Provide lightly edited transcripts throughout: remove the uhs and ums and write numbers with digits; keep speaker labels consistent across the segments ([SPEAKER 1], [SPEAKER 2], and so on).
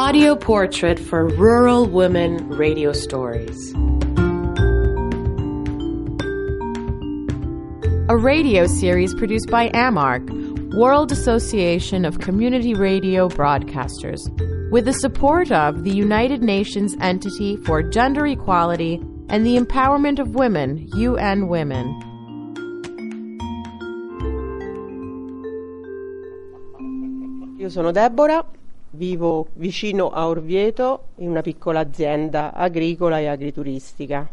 [SPEAKER 1] audio portrait for rural women radio stories. A radio series produced by AMARC, World Association of Community Radio Broadcasters, with the support of the United Nations Entity for Gender Equality and the Empowerment of Women, UN Women.
[SPEAKER 2] Io sono Deborah, vivo vicino a Orvieto in una piccola azienda agricola e agrituristica.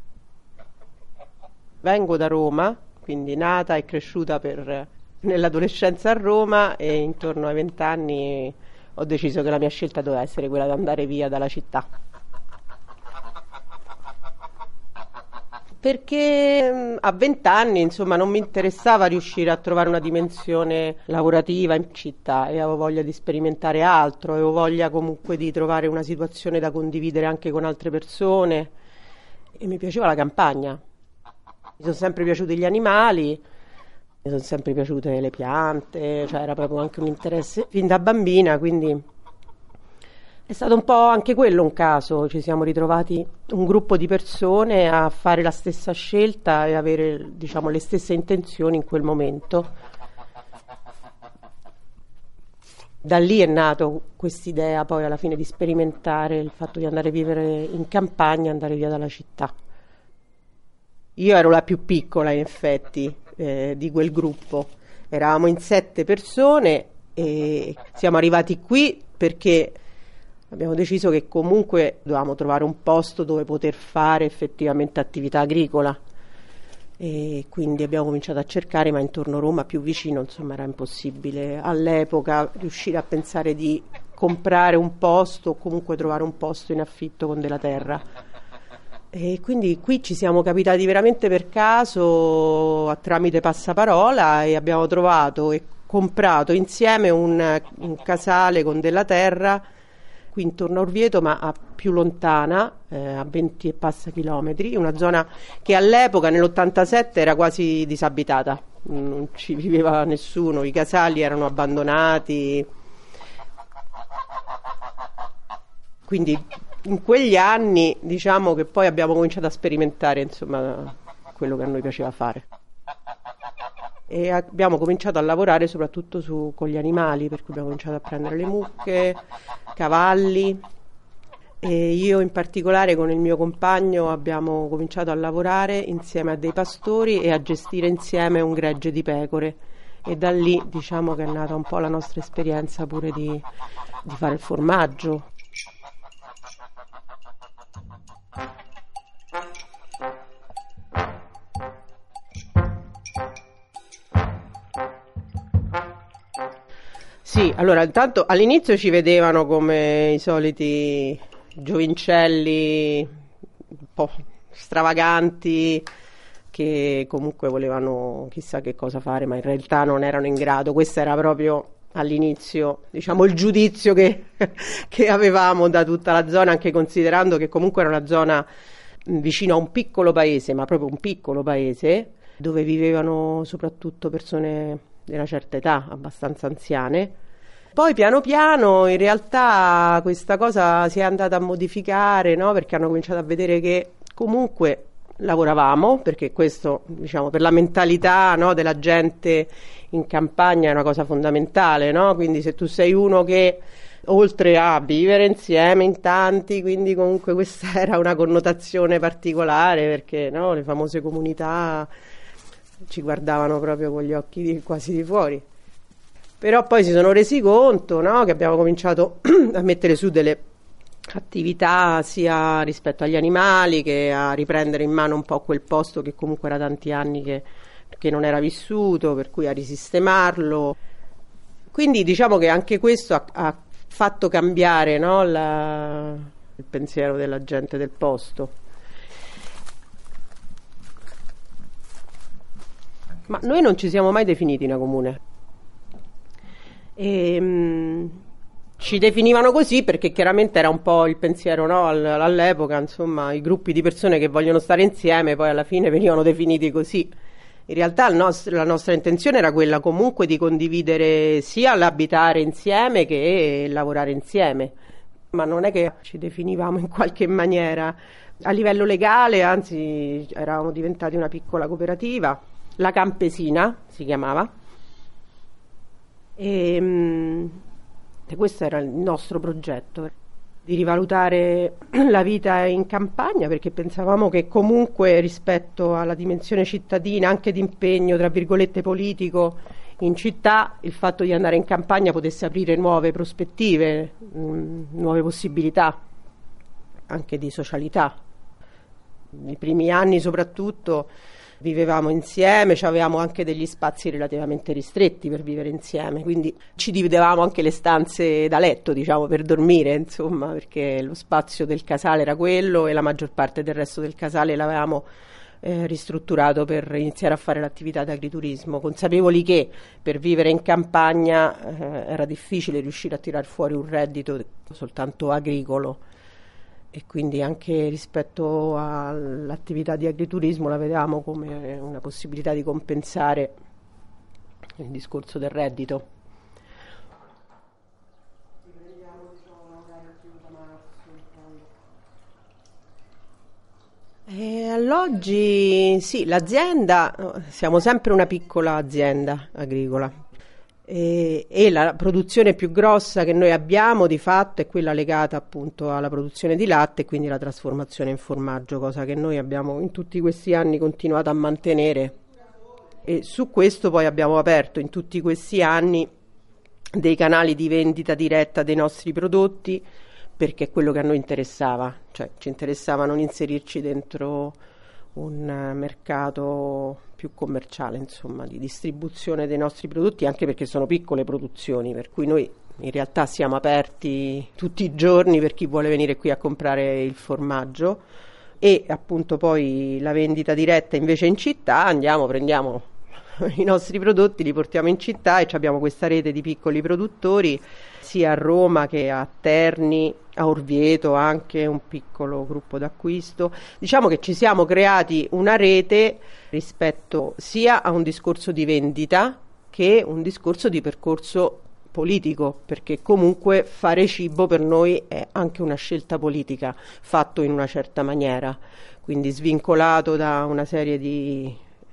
[SPEAKER 2] Vengo da Roma, quindi nata e cresciuta nell'adolescenza a Roma, e intorno ai 20 anni ho deciso che la mia scelta doveva essere quella di andare via dalla città. Perché a 20 anni, insomma, non mi interessava riuscire a trovare una dimensione lavorativa in città e avevo voglia di sperimentare altro, avevo voglia comunque di trovare una situazione da condividere anche con altre persone e mi piaceva la campagna. Mi sono sempre piaciuti gli animali, mi sono sempre piaciute le piante, cioè era proprio anche un interesse fin da bambina, quindi è stato un po' anche quello un caso. Ci siamo ritrovati un gruppo di persone a fare la stessa scelta e avere, diciamo, le stesse intenzioni in quel momento. Da lì è nato quest'idea poi alla fine di sperimentare il fatto di andare a vivere in campagna, andare via dalla città. Io ero la più piccola in effetti di quel gruppo, eravamo in 7 persone e siamo arrivati qui perché abbiamo deciso che comunque dovevamo trovare un posto dove poter fare effettivamente attività agricola e quindi abbiamo cominciato a cercare, ma intorno a Roma, più vicino, insomma, era impossibile all'epoca riuscire a pensare di comprare un posto o comunque trovare un posto in affitto con della terra. E quindi qui ci siamo capitati veramente per caso, tramite passaparola, e abbiamo trovato e comprato insieme un casale con della terra qui intorno a Orvieto, ma a più lontana, a 20 e passa chilometri, una zona che all'epoca, nell'87, era quasi disabitata, non ci viveva nessuno, i casali erano abbandonati. Quindi in quegli anni, diciamo che poi abbiamo cominciato a sperimentare, insomma, quello che a noi piaceva fare. E abbiamo cominciato a lavorare soprattutto con gli animali, per cui abbiamo cominciato a prendere le mucche, cavalli, e io in particolare con il mio compagno abbiamo cominciato a lavorare insieme a dei pastori e a gestire insieme un gregge di pecore, e da lì, diciamo, che è nata un po' la nostra esperienza pure di fare il formaggio. Sì, allora intanto all'inizio ci vedevano come i soliti giovincelli un po' stravaganti che comunque volevano chissà che cosa fare, ma in realtà non erano in grado. Questo era proprio all'inizio, diciamo, il giudizio che avevamo da tutta la zona, anche considerando che comunque era una zona vicino a un piccolo paese, ma proprio un piccolo paese, dove vivevano soprattutto persone di una certa età, abbastanza anziane. Poi piano piano in realtà questa cosa si è andata a modificare, no? Perché hanno cominciato a vedere che comunque lavoravamo, perché questo, diciamo, per la mentalità, no, della gente in campagna è una cosa fondamentale, no? Quindi se tu sei uno che, oltre a vivere insieme in tanti, quindi comunque questa era una connotazione particolare, perché, no, le famose comunità ci guardavano proprio con gli occhi quasi di fuori. Però poi si sono resi conto, no, che abbiamo cominciato a mettere su delle attività sia rispetto agli animali che a riprendere in mano un po' quel posto che comunque era tanti anni che non era vissuto, per cui a risistemarlo. Quindi diciamo che anche questo ha fatto cambiare, no, il pensiero della gente del posto. Ma noi non ci siamo mai definiti una comune. Ci definivano così perché chiaramente era un po' il pensiero, no, all'epoca, insomma, i gruppi di persone che vogliono stare insieme poi alla fine venivano definiti così. In realtà la nostra intenzione era quella comunque di condividere sia l'abitare insieme che lavorare insieme, ma non è che ci definivamo in qualche maniera. A livello legale, anzi, eravamo diventati una piccola cooperativa, la Campesina si chiamava, e questo era il nostro progetto, di rivalutare la vita in campagna, perché pensavamo che comunque rispetto alla dimensione cittadina, anche di impegno, tra virgolette, politico in città, il fatto di andare in campagna potesse aprire nuove prospettive, nuove possibilità anche di socialità. Nei primi anni soprattutto vivevamo insieme, avevamo anche degli spazi relativamente ristretti per vivere insieme, quindi ci dividevamo anche le stanze da letto, diciamo, per dormire, insomma, perché lo spazio del casale era quello e la maggior parte del resto del casale l'avevamo ristrutturato per iniziare a fare l'attività di agriturismo, consapevoli che per vivere in campagna era difficile riuscire a tirar fuori un reddito soltanto agricolo, e quindi anche rispetto all'attività di agriturismo la vedevamo come una possibilità di compensare il discorso del reddito. All'oggi sì, l'azienda, siamo sempre una piccola azienda agricola e la produzione più grossa che noi abbiamo di fatto è quella legata appunto alla produzione di latte e quindi la trasformazione in formaggio, cosa che noi abbiamo in tutti questi anni continuato a mantenere, e su questo poi abbiamo aperto in tutti questi anni dei canali di vendita diretta dei nostri prodotti, perché è quello che a noi interessava, cioè ci interessava non inserirci dentro un mercato più commerciale, insomma, di distribuzione dei nostri prodotti, anche perché sono piccole produzioni, per cui noi in realtà siamo aperti tutti i giorni per chi vuole venire qui a comprare il formaggio, e appunto poi la vendita diretta invece in città, prendiamo i nostri prodotti, li portiamo in città e abbiamo questa rete di piccoli produttori sia a Roma che a Terni, a Orvieto, anche un piccolo gruppo d'acquisto. Diciamo che ci siamo creati una rete rispetto sia a un discorso di vendita che un discorso di percorso politico, perché comunque fare cibo per noi è anche una scelta politica, fatto in una certa maniera, quindi svincolato da una serie di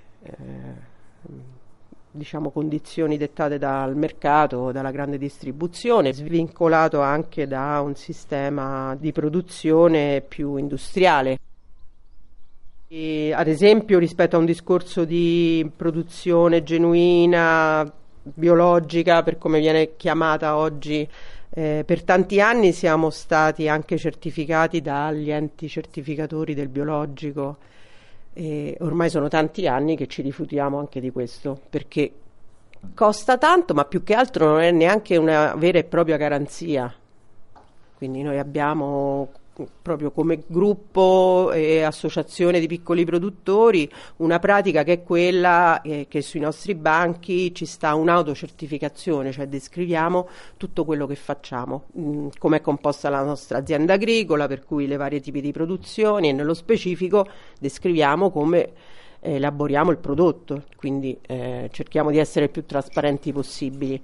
[SPEAKER 2] condizioni dettate dal mercato, dalla grande distribuzione, svincolato anche da un sistema di produzione più industriale. E, ad esempio, rispetto a un discorso di produzione genuina, biologica, per come viene chiamata oggi, per tanti anni siamo stati anche certificati dagli enti certificatori del biologico. E ormai sono tanti anni che ci rifiutiamo anche di questo, perché costa tanto, ma più che altro non è neanche una vera e propria garanzia. Quindi noi abbiamo proprio come gruppo e associazione di piccoli produttori una pratica che è quella che sui nostri banchi ci sta un'autocertificazione, cioè descriviamo tutto quello che facciamo, come è composta la nostra azienda agricola, per cui le varie tipi di produzioni, e nello specifico descriviamo come elaboriamo il prodotto, quindi cerchiamo di essere il più trasparenti possibili.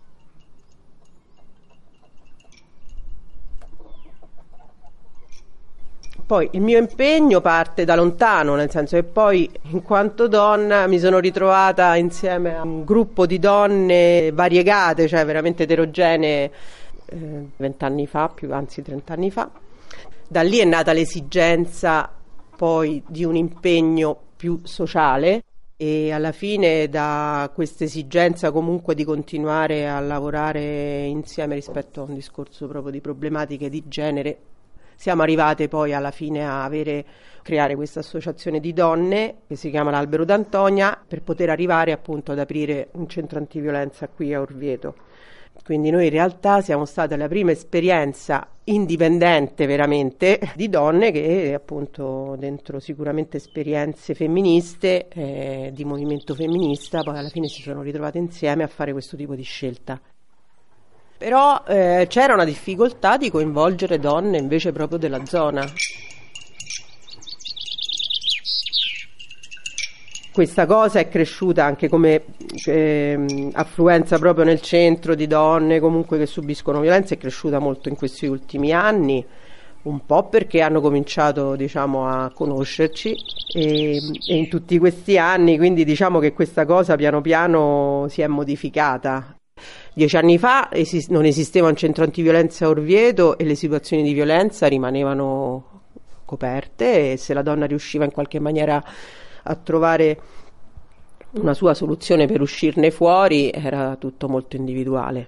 [SPEAKER 2] Poi il mio impegno parte da lontano, nel senso che poi in quanto donna mi sono ritrovata insieme a un gruppo di donne variegate, cioè veramente eterogenee, 20 anni fa, anzi 30 anni fa. Da lì è nata l'esigenza poi di un impegno più sociale, e alla fine da questa esigenza comunque di continuare a lavorare insieme rispetto a un discorso proprio di problematiche di genere, siamo arrivate poi alla fine a creare questa associazione di donne che si chiama l'Albero d'Antonia, per poter arrivare appunto ad aprire un centro antiviolenza qui a Orvieto. Quindi noi in realtà siamo state la prima esperienza indipendente veramente di donne che appunto dentro sicuramente esperienze femministe, di movimento femminista, poi alla fine si sono ritrovate insieme a fare questo tipo di scelta. Però c'era una difficoltà di coinvolgere donne invece proprio della zona. questa cosa è cresciuta anche come affluenza proprio nel centro di donne comunque che subiscono violenza, è cresciuta molto in questi ultimi anni, un po' perché hanno cominciato, diciamo, a conoscerci e in tutti questi anni, quindi diciamo che questa cosa piano piano si è modificata. 10 anni fa non esisteva un centro antiviolenza a Orvieto e le situazioni di violenza rimanevano coperte, e se la donna riusciva in qualche maniera a trovare una sua soluzione per uscirne fuori, era tutto molto individuale.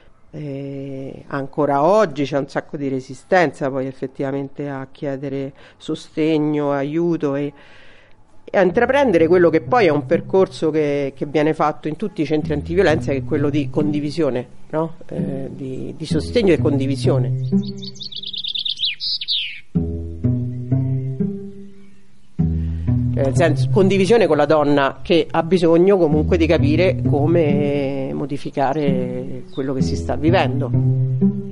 [SPEAKER 2] Ancora oggi c'è un sacco di resistenza poi effettivamente a chiedere sostegno, aiuto e a intraprendere quello che poi è un percorso che viene fatto in tutti i centri antiviolenza, che è quello di condivisione, no? Di sostegno e condivisione. Nel senso, condivisione con la donna che ha bisogno comunque di capire come modificare quello che si sta vivendo.